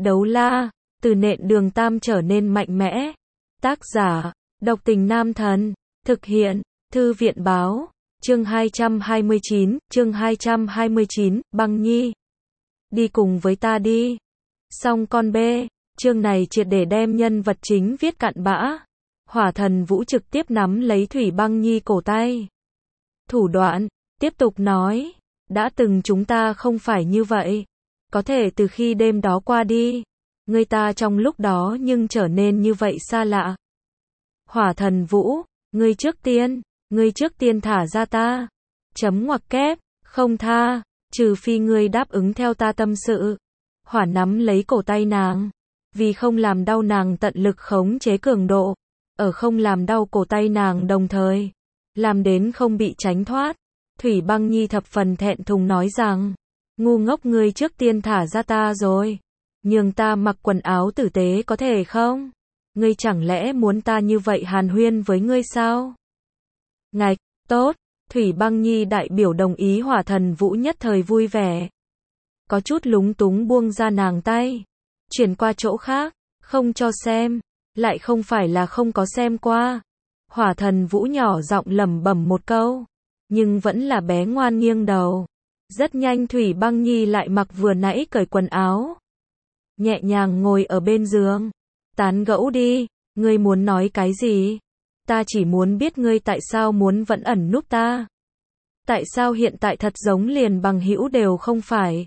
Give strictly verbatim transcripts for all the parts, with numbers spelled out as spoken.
Đấu la, từ nện đường tam trở nên mạnh mẽ. Tác giả, độc tình nam thần. Thực hiện, thư viện báo. Chương hai trăm hai mươi chín, chương hai trăm hai mươi chín, Băng Nhi. Đi cùng với ta đi. Xong con bê, chương này triệt để đem nhân vật chính viết cặn bã. Hỏa Thần Vũ trực tiếp nắm lấy Thủy Băng Nhi cổ tay. Thủ đoạn, tiếp tục nói, đã từng chúng ta không phải như vậy. Có thể từ khi đêm đó qua đi, người ta trong lúc đó nhưng trở nên như vậy xa lạ. Hỏa Thần Vũ, ngươi trước tiên, ngươi trước tiên thả ra ta. Chấm ngoặc kép, không tha, trừ phi ngươi đáp ứng theo ta tâm sự. Hỏa nắm lấy cổ tay nàng, vì không làm đau nàng tận lực khống chế cường độ, ở không làm đau cổ tay nàng đồng thời, làm đến không bị tránh thoát. Thủy Băng Nhi thập phần thẹn thùng nói rằng, ngu ngốc ngươi trước tiên thả ra ta rồi, nhường ta mặc quần áo tử tế có thể không? Ngươi chẳng lẽ muốn ta như vậy hàn huyên với ngươi sao? Ngạch, tốt, Thủy Băng Nhi đại biểu đồng ý. Hỏa Thần Vũ nhất thời vui vẻ. Có chút lúng túng buông ra nàng tay, chuyển qua chỗ khác, không cho xem, lại không phải là không có xem qua. Hỏa Thần Vũ nhỏ giọng lẩm bẩm một câu, nhưng vẫn là bé ngoan nghiêng đầu. Rất nhanh Thủy Băng Nhi lại mặc vừa nãy cởi quần áo, nhẹ nhàng ngồi ở bên giường. Tán gẫu đi, ngươi muốn nói cái gì? Ta chỉ muốn biết ngươi tại sao muốn vẫn ẩn núp ta. Tại sao hiện tại thật giống liền bằng hữu đều không phải?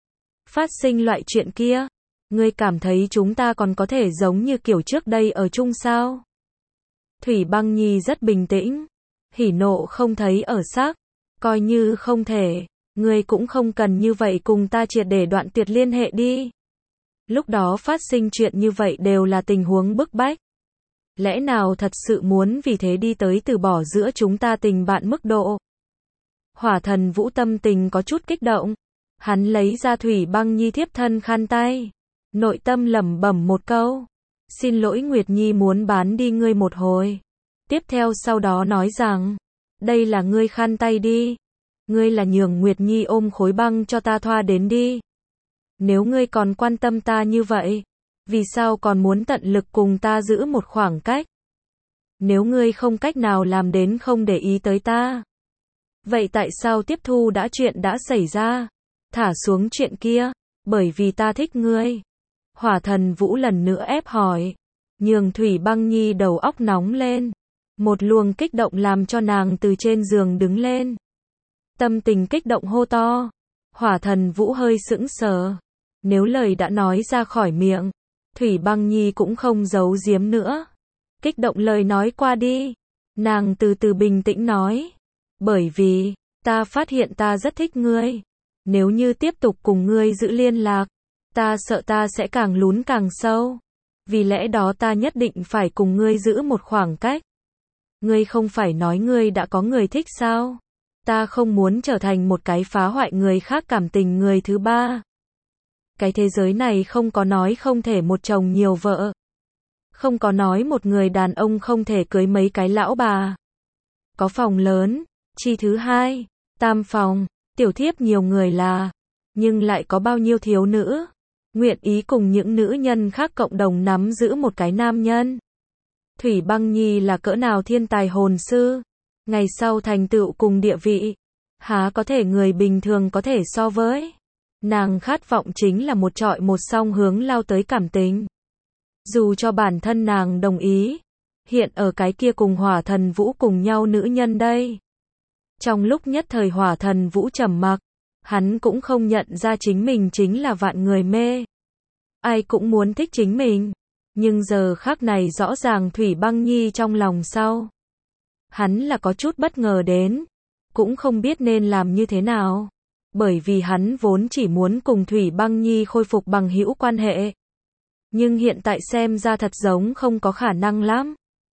Phát sinh loại chuyện kia, ngươi cảm thấy chúng ta còn có thể giống như kiểu trước đây ở chung sao? Thủy Băng Nhi rất bình tĩnh, hỉ nộ không thấy ở sắc, coi như không thể, ngươi cũng không cần như vậy cùng ta triệt để đoạn tuyệt liên hệ đi. Lúc đó phát sinh chuyện như vậy đều là tình huống bức bách. Lẽ nào thật sự muốn vì thế đi tới từ bỏ giữa chúng ta tình bạn mức độ? Hỏa Thần Vũ tâm tình có chút kích động. Hắn lấy ra Thủy Băng Nhi thiếp thân khăn tay, nội tâm lẩm bẩm một câu, xin lỗi Nguyệt Nhi muốn bán đi ngươi một hồi. Tiếp theo sau đó nói rằng, đây là ngươi khăn tay đi, ngươi là nhường Nguyệt Nhi ôm khối băng cho ta thoa đến đi. Nếu ngươi còn quan tâm ta như vậy, vì sao còn muốn tận lực cùng ta giữ một khoảng cách? Nếu ngươi không cách nào làm đến không để ý tới ta, vậy tại sao tiếp thu đã chuyện đã xảy ra? Thả xuống chuyện kia, bởi vì ta thích ngươi. Hỏa Thần Vũ lần nữa ép hỏi, nhường Thủy Băng Nhi đầu óc nóng lên. Một luồng kích động làm cho nàng từ trên giường đứng lên. Tâm tình kích động hô to. Hỏa Thần Vũ hơi sững sờ. Nếu lời đã nói ra khỏi miệng, Thủy Băng Nhi cũng không giấu giếm nữa. Kích động lời nói qua đi. Nàng từ từ bình tĩnh nói, bởi vì, ta phát hiện ta rất thích ngươi. Nếu như tiếp tục cùng ngươi giữ liên lạc, ta sợ ta sẽ càng lún càng sâu. Vì lẽ đó ta nhất định phải cùng ngươi giữ một khoảng cách. Ngươi không phải nói ngươi đã có người thích sao? Ta không muốn trở thành một cái phá hoại người khác cảm tình người thứ ba. Cái thế giới này không có nói không thể một chồng nhiều vợ. Không có nói một người đàn ông không thể cưới mấy cái lão bà. Có phòng lớn, chi thứ hai, tam phòng, tiểu thiếp nhiều người là, nhưng lại có bao nhiêu thiếu nữ nguyện ý cùng những nữ nhân khác cộng đồng nắm giữ một cái nam nhân. Thủy Băng Nhi là cỡ nào thiên tài hồn sư, ngày sau thành tựu cùng địa vị, há có thể người bình thường có thể so với. Nàng khát vọng chính là một trọi một song hướng lao tới cảm tình. Dù cho bản thân nàng đồng ý, hiện ở cái kia cùng Hỏa Thần Vũ cùng nhau nữ nhân đây. Trong lúc nhất thời Hỏa Thần Vũ trầm mặc, hắn cũng không nhận ra chính mình chính là vạn người mê. Ai cũng muốn thích chính mình, nhưng giờ khắc này rõ ràng Thủy Băng Nhi trong lòng sau. Hắn là có chút bất ngờ đến, cũng không biết nên làm như thế nào, bởi vì hắn vốn chỉ muốn cùng Thủy Băng Nhi khôi phục bằng hữu quan hệ. Nhưng hiện tại xem ra thật giống không có khả năng lắm.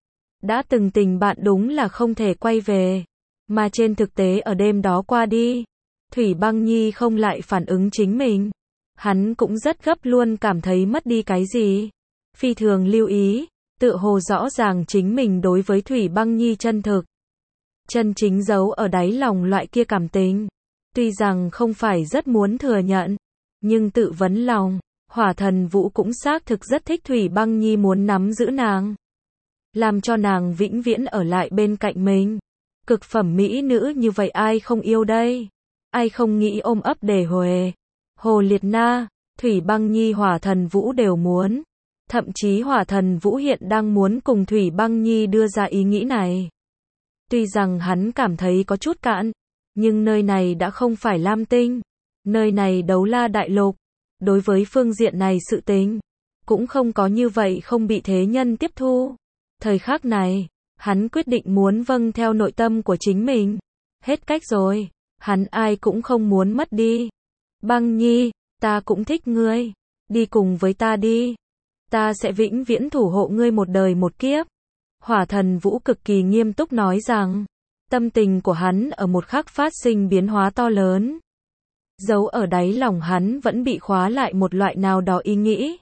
Đã từng tình bạn đúng là không thể quay về, mà trên thực tế ở đêm đó qua đi, Thủy Băng Nhi không lại phản ứng chính mình. Hắn cũng rất gấp luôn cảm thấy mất đi cái gì. Phi thường lưu ý, tự hồ rõ ràng chính mình đối với Thủy Băng Nhi chân thực. Chân chính giấu ở đáy lòng loại kia cảm tình. Tuy rằng không phải rất muốn thừa nhận, nhưng tự vấn lòng, Hỏa Thần Vũ cũng xác thực rất thích Thủy Băng Nhi muốn nắm giữ nàng, làm cho nàng vĩnh viễn ở lại bên cạnh mình. Cực phẩm mỹ nữ như vậy ai không yêu đây? Ai không nghĩ ôm ấp để huề? Hồ Liệt Na, Thủy Băng Nhi, Hỏa Thần Vũ đều muốn. Thậm chí Hỏa Thần Vũ hiện đang muốn cùng Thủy Băng Nhi đưa ra ý nghĩ này. Tuy rằng hắn cảm thấy có chút cạn, nhưng nơi này đã không phải Lam Tinh, nơi này Đấu La Đại Lục. Đối với phương diện này sự tình, cũng không có như vậy không bị thế nhân tiếp thu. Thời khắc này, hắn quyết định muốn vâng theo nội tâm của chính mình. Hết cách rồi, hắn ai cũng không muốn mất đi. Băng Nhi, ta cũng thích ngươi, đi cùng với ta đi. Ta sẽ vĩnh viễn thủ hộ ngươi một đời một kiếp. Hỏa Thần Vũ cực kỳ nghiêm túc nói rằng, tâm tình của hắn ở một khắc phát sinh biến hóa to lớn. Giấu ở đáy lòng hắn vẫn bị khóa lại một loại nào đó ý nghĩ.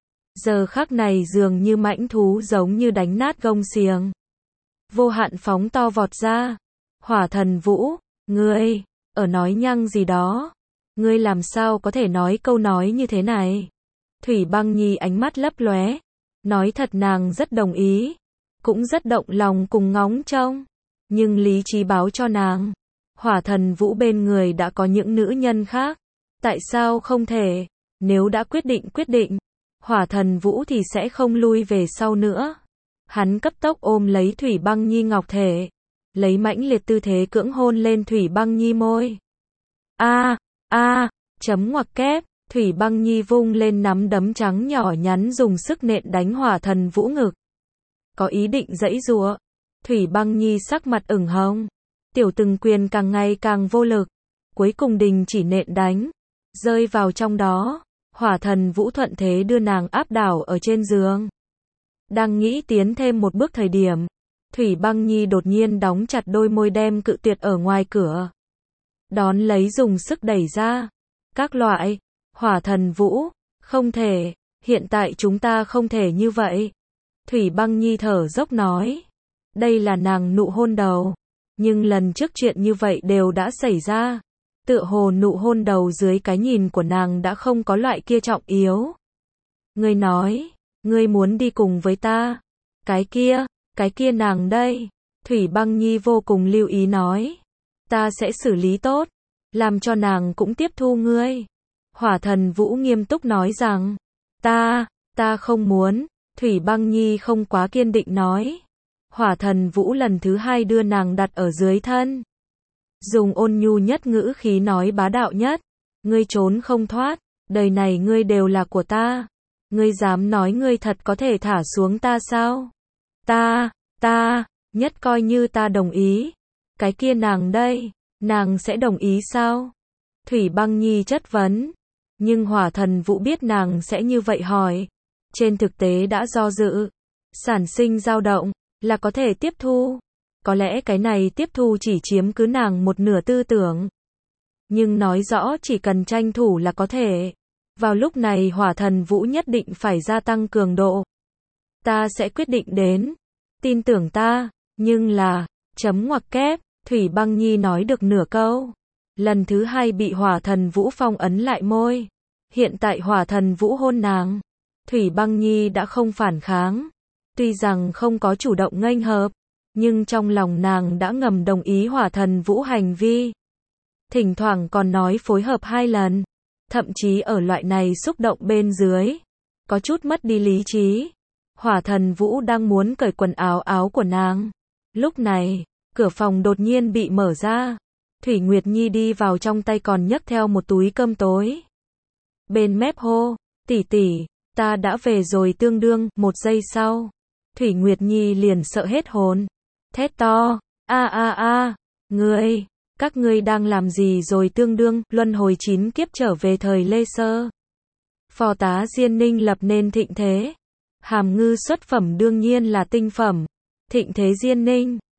Giờ khắc này dường như mãnh thú giống như đánh nát gông xiềng. Vô hạn phóng to vọt ra. Hỏa Thần Vũ, ngươi, ở nói nhăng gì đó? Ngươi làm sao có thể nói câu nói như thế này? Thủy Băng Nhi ánh mắt lấp lóe. Nói thật nàng rất đồng ý. Cũng rất động lòng cùng ngóng trông. Nhưng lý trí báo cho nàng. Hỏa Thần Vũ bên người đã có những nữ nhân khác. Tại sao không thể? Nếu đã quyết định quyết định, Hỏa Thần Vũ thì sẽ không lui về sau nữa. Hắn cấp tốc ôm lấy Thủy Băng Nhi ngọc thể, lấy mãnh liệt tư thế cưỡng hôn lên Thủy Băng Nhi môi. A, a, chấm ngoặc kép, Thủy Băng Nhi vung lên nắm đấm trắng nhỏ nhắn dùng sức nện đánh Hỏa Thần Vũ ngực. Có ý định giãy giụa. Thủy Băng Nhi sắc mặt ửng hồng. Tiểu từng quyền càng ngày càng vô lực, cuối cùng đình chỉ nện đánh, rơi vào trong đó. Hỏa Thần Vũ thuận thế đưa nàng áp đảo ở trên giường. Đang nghĩ tiến thêm một bước thời điểm, Thủy Băng Nhi đột nhiên đóng chặt đôi môi đem cự tuyệt ở ngoài cửa. Đón lấy dùng sức đẩy ra. Các loại, Hỏa Thần Vũ, không thể, hiện tại chúng ta không thể như vậy. Thủy Băng Nhi thở dốc nói. Đây là nàng nụ hôn đầu. Nhưng lần trước chuyện như vậy đều đã xảy ra. Tựa hồ nụ hôn đầu dưới cái nhìn của nàng đã không có loại kia trọng yếu. Ngươi nói, ngươi muốn đi cùng với ta. Cái kia, cái kia nàng đây. Thủy Băng Nhi vô cùng lưu ý nói. Ta sẽ xử lý tốt, làm cho nàng cũng tiếp thu ngươi. Hỏa Thần Vũ nghiêm túc nói rằng, ta, ta không muốn. Thủy Băng Nhi không quá kiên định nói. Hỏa Thần Vũ lần thứ hai đưa nàng đặt ở dưới thân. Dùng ôn nhu nhất ngữ khí nói bá đạo nhất. Ngươi trốn không thoát, đời này ngươi đều là của ta. Ngươi dám nói ngươi thật có thể thả xuống ta sao? Ta, ta, nhất coi như ta đồng ý. Cái kia nàng đây, nàng sẽ đồng ý sao? Thủy Băng Nhi chất vấn. Nhưng Hỏa Thần Vũ biết nàng sẽ như vậy hỏi. Trên thực tế đã do dự, sản sinh dao động, là có thể tiếp thu. Có lẽ cái này tiếp thu chỉ chiếm cứ nàng một nửa tư tưởng. Nhưng nói rõ chỉ cần tranh thủ là có thể. Vào lúc này Hỏa Thần Vũ nhất định phải gia tăng cường độ. Ta sẽ quyết định đến. Tin tưởng ta, nhưng là, chấm ngoặc kép, Thủy Băng Nhi nói được nửa câu. Lần thứ hai bị Hỏa Thần Vũ phong ấn lại môi. Hiện tại Hỏa Thần Vũ hôn nàng. Thủy Băng Nhi đã không phản kháng. Tuy rằng không có chủ động nghênh hợp, nhưng trong lòng nàng đã ngầm đồng ý Hỏa Thần Vũ hành vi. Thỉnh thoảng còn nói phối hợp hai lần. Thậm chí ở loại này xúc động bên dưới, có chút mất đi lý trí. Hỏa Thần Vũ đang muốn cởi quần áo áo của nàng. Lúc này, cửa phòng đột nhiên bị mở ra. Thủy Nguyệt Nhi đi vào trong tay còn nhấc theo một túi cơm tối. Bên mép hô, tỷ tỷ, ta đã về rồi tương đương. Một giây sau, Thủy Nguyệt Nhi liền sợ hết hồn. Thét to, a a a, ngươi, các ngươi đang làm gì rồi tương đương, luân hồi chín kiếp trở về thời Lê Sơ. Phò tá Diên Ninh lập nên thịnh thế. Hàm ngư xuất phẩm đương nhiên là tinh phẩm. Thịnh thế Diên Ninh,